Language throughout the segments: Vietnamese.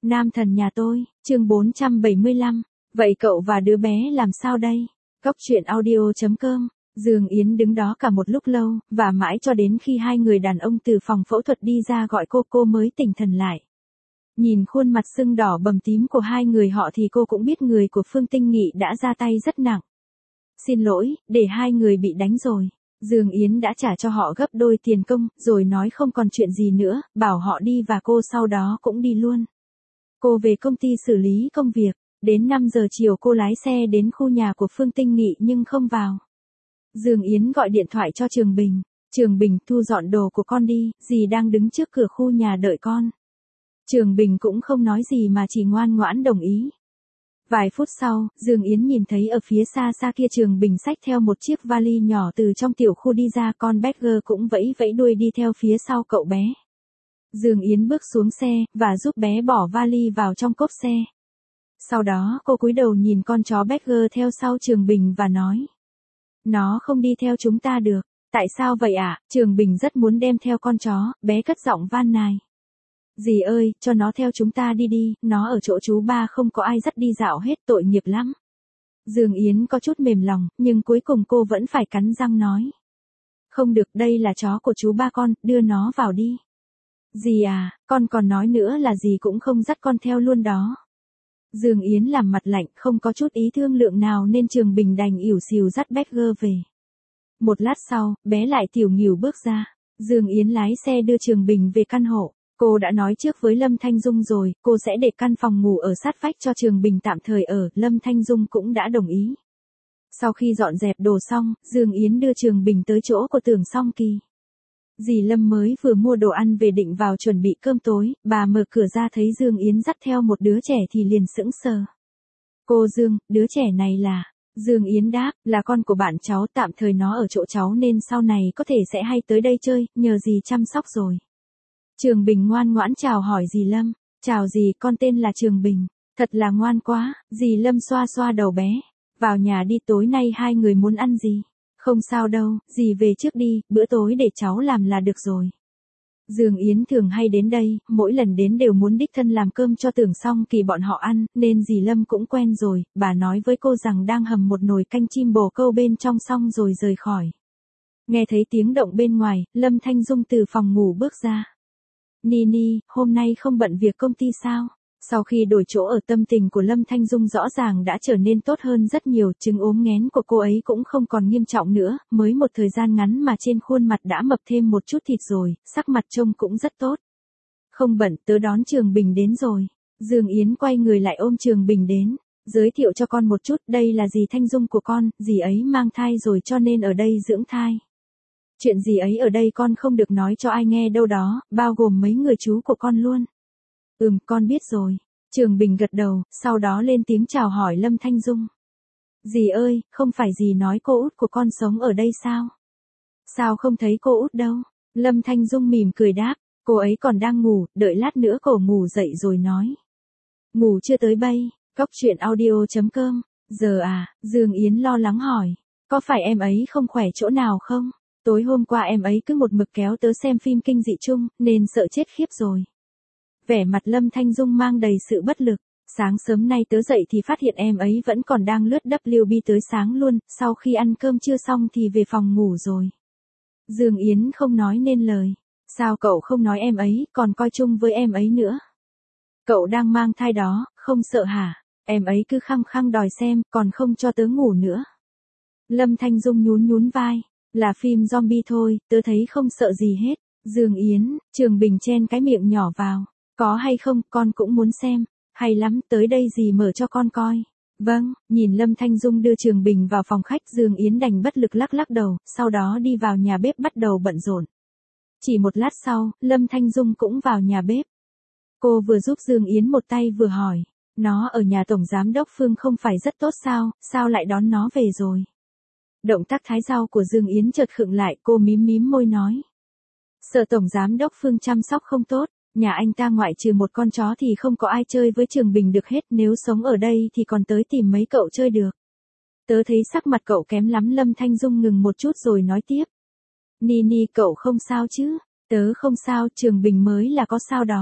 Nam thần nhà tôi, chương 475. Vậy cậu và đứa bé làm sao đây? Cóc truyện audio.com. Dương Yến đứng đó cả một lúc lâu, và mãi cho đến khi hai người đàn ông từ phòng phẫu thuật đi ra gọi cô mới tỉnh thần lại. Nhìn khuôn mặt sưng đỏ bầm tím của hai người họ thì cô cũng biết người của Phương Tinh Nghị đã ra tay rất nặng. Xin lỗi, để hai người bị đánh rồi. Dương Yến đã trả cho họ gấp đôi tiền công, rồi nói không còn chuyện gì nữa, bảo họ đi và cô sau đó cũng đi luôn. Cô về công ty xử lý công việc, đến 5 giờ chiều cô lái xe đến khu nhà của Phương Tinh Nghị nhưng không vào. Dương Yến gọi điện thoại cho Trường Bình. Trường Bình, thu dọn đồ của con đi, dì đang đứng trước cửa khu nhà đợi con. Trường Bình cũng không nói gì mà chỉ ngoan ngoãn đồng ý. Vài phút sau, Dương Yến nhìn thấy ở phía xa xa kia Trường Bình xách theo một chiếc vali nhỏ từ trong tiểu khu đi ra, con Badger cũng vẫy vẫy đuôi đi theo phía sau cậu bé. Dương Yến bước xuống xe, và giúp bé bỏ vali vào trong cốp xe. Sau đó cô cúi đầu nhìn con chó Badger theo sau Trường Bình và nói. Nó không đi theo chúng ta được. Tại sao vậy ạ? Trường Bình rất muốn đem theo con chó, bé cất giọng van nài. Dì ơi, cho nó theo chúng ta đi đi, nó ở chỗ chú ba không có ai dắt đi dạo hết, tội nghiệp lắm. Dương Yến có chút mềm lòng, nhưng cuối cùng cô vẫn phải cắn răng nói. Không được, đây là chó của chú ba con, đưa nó vào đi. Dì à, con còn nói nữa là dì cũng không dắt con theo luôn đó. Dương Yến làm mặt lạnh, không có chút ý thương lượng nào nên Trường Bình đành ỉu xìu dắt Badger về. Một lát sau, bé lại tiểu nghỉu bước ra. Dương Yến lái xe đưa Trường Bình về căn hộ. Cô đã nói trước với Lâm Thanh Dung rồi, cô sẽ để căn phòng ngủ ở sát vách cho Trường Bình tạm thời ở, Lâm Thanh Dung cũng đã đồng ý. Sau khi dọn dẹp đồ xong, Dương Yến đưa Trường Bình tới chỗ của Tưởng Song Kỳ. Dì Lâm mới vừa mua đồ ăn về định vào chuẩn bị cơm tối, bà mở cửa ra thấy Dương Yến dắt theo một đứa trẻ thì liền sững sờ. Cô Dương, đứa trẻ này là... Dương Yến đáp, là con của bạn cháu, tạm thời nó ở chỗ cháu nên sau này có thể sẽ hay tới đây chơi, nhờ dì chăm sóc rồi. Trường Bình ngoan ngoãn chào hỏi dì Lâm. Chào dì, con tên là Trường Bình. Thật là ngoan quá. Dì Lâm xoa xoa đầu bé. Vào nhà đi, tối nay hai người muốn ăn gì? Không sao đâu, dì về trước đi, bữa tối để cháu làm là được rồi. Dương Yến thường hay đến đây, mỗi lần đến đều muốn đích thân làm cơm cho Tưởng Song Kỳ bọn họ ăn, nên dì Lâm cũng quen rồi. Bà nói với cô rằng đang hầm một nồi canh chim bồ câu bên trong xong rồi rời khỏi. Nghe thấy tiếng động bên ngoài, Lâm Thanh Dung từ phòng ngủ bước ra. Nini, hôm nay không bận việc công ty sao? Sau khi đổi chỗ ở, tâm tình của Lâm Thanh Dung rõ ràng đã trở nên tốt hơn rất nhiều, chứng ốm nghén của cô ấy cũng không còn nghiêm trọng nữa, mới một thời gian ngắn mà trên khuôn mặt đã mập thêm một chút thịt rồi, sắc mặt trông cũng rất tốt. Không bận, tớ đón Trường Bình đến rồi. Dương Yến quay người lại ôm Trường Bình đến, giới thiệu cho con một chút, đây là dì Thanh Dung của con, dì ấy mang thai rồi cho nên ở đây dưỡng thai. Chuyện gì ấy ở đây con không được nói cho ai nghe đâu đó, bao gồm mấy người chú của con luôn. Con biết rồi. Trường Bình gật đầu, sau đó lên tiếng chào hỏi Lâm Thanh Dung. Dì ơi, không phải dì nói cô út của con sống ở đây sao? Sao không thấy cô út đâu? Lâm Thanh Dung mỉm cười đáp, cô ấy còn đang ngủ, đợi lát nữa cô ngủ dậy rồi nói. Ngủ chưa tới bay, cóc truyện audio.com. Giờ à, Dương Yến lo lắng hỏi. Có phải em ấy không khỏe chỗ nào không? Tối hôm qua em ấy cứ một mực kéo tớ xem phim kinh dị chung, nên sợ chết khiếp rồi. Vẻ mặt Lâm Thanh Dung mang đầy sự bất lực. Sáng sớm nay tớ dậy thì phát hiện em ấy vẫn còn đang lướt WB tới sáng luôn, sau khi ăn cơm trưa xong thì về phòng ngủ rồi. Dương Yến không nói nên lời. Sao cậu không nói em ấy, còn coi chung với em ấy nữa? Cậu đang mang thai đó, không sợ hả? Em ấy cứ khăng khăng đòi xem, còn không cho tớ ngủ nữa. Lâm Thanh Dung nhún vai. Là phim zombie thôi, tớ thấy không sợ gì hết. Dương Yến, Trường Bình chen cái miệng nhỏ vào. Có hay không, con cũng muốn xem. Hay lắm, tới đây dì mở cho con coi. Vâng, nhìn Lâm Thanh Dung đưa Trường Bình vào phòng khách, Dương Yến đành bất lực lắc lắc đầu, sau đó đi vào nhà bếp bắt đầu bận rộn. Chỉ một lát sau, Lâm Thanh Dung cũng vào nhà bếp. Cô vừa giúp Dương Yến một tay vừa hỏi. Nó ở nhà Tổng Giám đốc Phương không phải rất tốt sao lại đón nó về rồi? Động tác thái rau của Dương Yến chợt khựng lại, cô mím môi nói. Sợ Tổng Giám đốc Phương chăm sóc không tốt, nhà anh ta ngoại trừ một con chó thì không có ai chơi với Trường Bình được hết, nếu sống ở đây thì còn tới tìm mấy cậu chơi được. Tớ thấy sắc mặt cậu kém lắm. Lâm Thanh Dung ngừng một chút rồi nói tiếp. Nini, cậu không sao chứ? Tớ không sao, Trường Bình mới là có sao đó.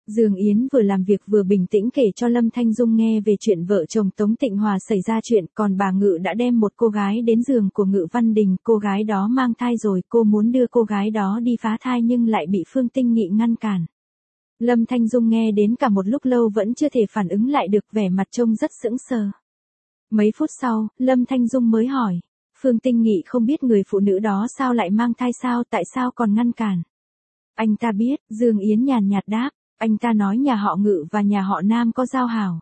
Dương Yến vừa làm việc vừa bình tĩnh kể cho Lâm Thanh Dung nghe về chuyện vợ chồng Tống Tịnh Hòa xảy ra chuyện, còn bà Ngự đã đem một cô gái đến giường của Ngự Văn Đình, cô gái đó mang thai rồi, cô muốn đưa cô gái đó đi phá thai nhưng lại bị Phương Tinh Nghị ngăn cản. Lâm Thanh Dung nghe đến cả một lúc lâu vẫn chưa thể phản ứng lại được, vẻ mặt trông rất sững sờ. Mấy phút sau, Lâm Thanh Dung mới hỏi, Phương Tinh Nghị không biết người phụ nữ đó sao lại mang thai sao, tại sao còn ngăn cản? Anh ta biết, Dương Yến nhàn nhạt đáp, anh ta nói nhà họ Ngự và nhà họ Nam có giao hảo.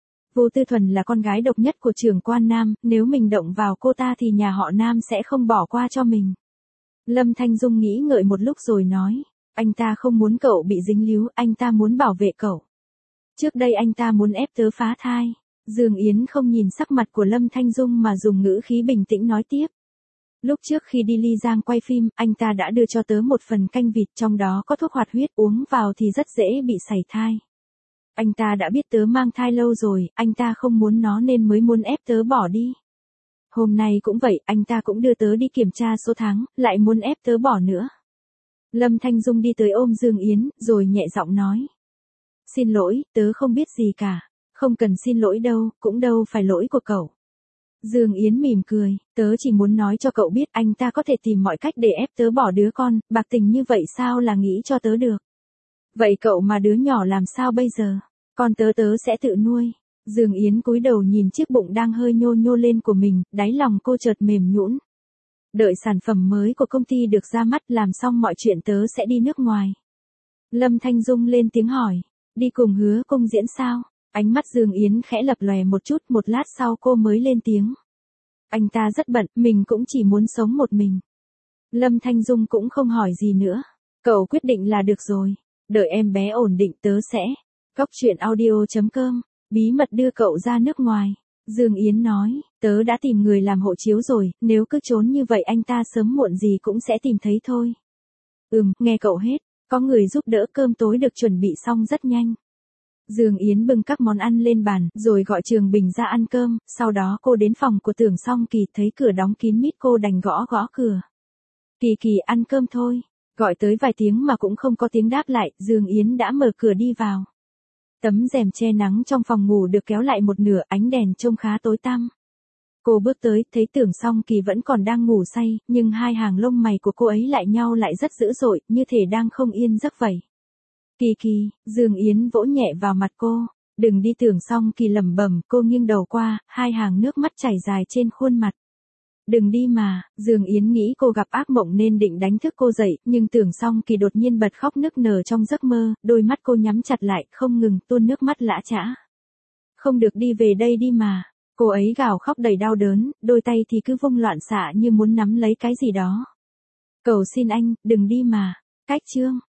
Vô Tư Thuần là con gái độc nhất của trưởng quan Nam, nếu mình động vào cô ta thì nhà họ Nam sẽ không bỏ qua cho mình. Lâm Thanh Dung nghĩ ngợi một lúc rồi nói, anh ta không muốn cậu bị dính líu, anh ta muốn bảo vệ cậu. Trước đây anh ta muốn ép tớ phá thai. Dương Yến không nhìn sắc mặt của Lâm Thanh Dung mà dùng ngữ khí bình tĩnh nói tiếp. Lúc trước khi đi Ly Giang quay phim, anh ta đã đưa cho tớ một phần canh vịt, trong đó có thuốc hoạt huyết, uống vào thì rất dễ bị sảy thai. Anh ta đã biết tớ mang thai lâu rồi, anh ta không muốn nó nên mới muốn ép tớ bỏ đi. Hôm nay cũng vậy, anh ta cũng đưa tớ đi kiểm tra số tháng, lại muốn ép tớ bỏ nữa. Lâm Thanh Dung đi tới ôm Dương Yến, rồi nhẹ giọng nói. Xin lỗi, tớ không biết gì cả. Không cần xin lỗi đâu, cũng đâu phải lỗi của cậu. Dương Yến mỉm cười, tớ chỉ muốn nói cho cậu biết anh ta có thể tìm mọi cách để ép tớ bỏ đứa con, bạc tình như vậy sao là nghĩ cho tớ được. Vậy cậu mà đứa nhỏ làm sao bây giờ? Con tớ sẽ tự nuôi. Dương Yến cúi đầu nhìn chiếc bụng đang hơi nhô nhô lên của mình, đáy lòng cô chợt mềm nhũn. Đợi sản phẩm mới của công ty được ra mắt, làm xong mọi chuyện tớ sẽ đi nước ngoài. Lâm Thanh Dung lên tiếng hỏi, đi cùng Hứa Công Diễn sao? Ánh mắt Dương Yến khẽ lập lòe một chút, một lát sau cô mới lên tiếng. Anh ta rất bận, mình cũng chỉ muốn sống một mình. Lâm Thanh Dung cũng không hỏi gì nữa. Cậu quyết định là được rồi. Đợi em bé ổn định tớ sẽ. Cóc truyện audio.com. Bí mật đưa cậu ra nước ngoài. Dương Yến nói, tớ đã tìm người làm hộ chiếu rồi, nếu cứ trốn như vậy anh ta sớm muộn gì cũng sẽ tìm thấy thôi. Nghe cậu hết. Có người giúp đỡ, cơm tối được chuẩn bị xong rất nhanh. Dương Yến bưng các món ăn lên bàn, rồi gọi Trường Bình ra ăn cơm, sau đó cô đến phòng của Tưởng Song Kỳ, thấy cửa đóng kín mít cô đành gõ gõ cửa. Kỳ Kỳ ăn cơm thôi, gọi tới vài tiếng mà cũng không có tiếng đáp lại, Dương Yến đã mở cửa đi vào. Tấm rèm che nắng trong phòng ngủ được kéo lại một nửa, ánh đèn trông khá tối tăm. Cô bước tới, thấy Tưởng Song Kỳ vẫn còn đang ngủ say, nhưng hai hàng lông mày của cô ấy lại nhao lại rất dữ dội, như thể đang không yên giấc vậy. Kỳ Kỳ, Dương Yến vỗ nhẹ vào mặt cô, đừng đi. Tưởng Song Kỳ lẩm bẩm, cô nghiêng đầu qua, hai hàng nước mắt chảy dài trên khuôn mặt. Đừng đi mà. Dương Yến nghĩ cô gặp ác mộng nên định đánh thức cô dậy, nhưng Tưởng Song Kỳ đột nhiên bật khóc nức nở trong giấc mơ, đôi mắt cô nhắm chặt lại, không ngừng tuôn nước mắt lã chã. Không được đi, về đây đi mà. Cô ấy gào khóc đầy đau đớn, đôi tay thì cứ vung loạn xạ như muốn nắm lấy cái gì đó. Cầu xin anh, đừng đi mà. Cách chương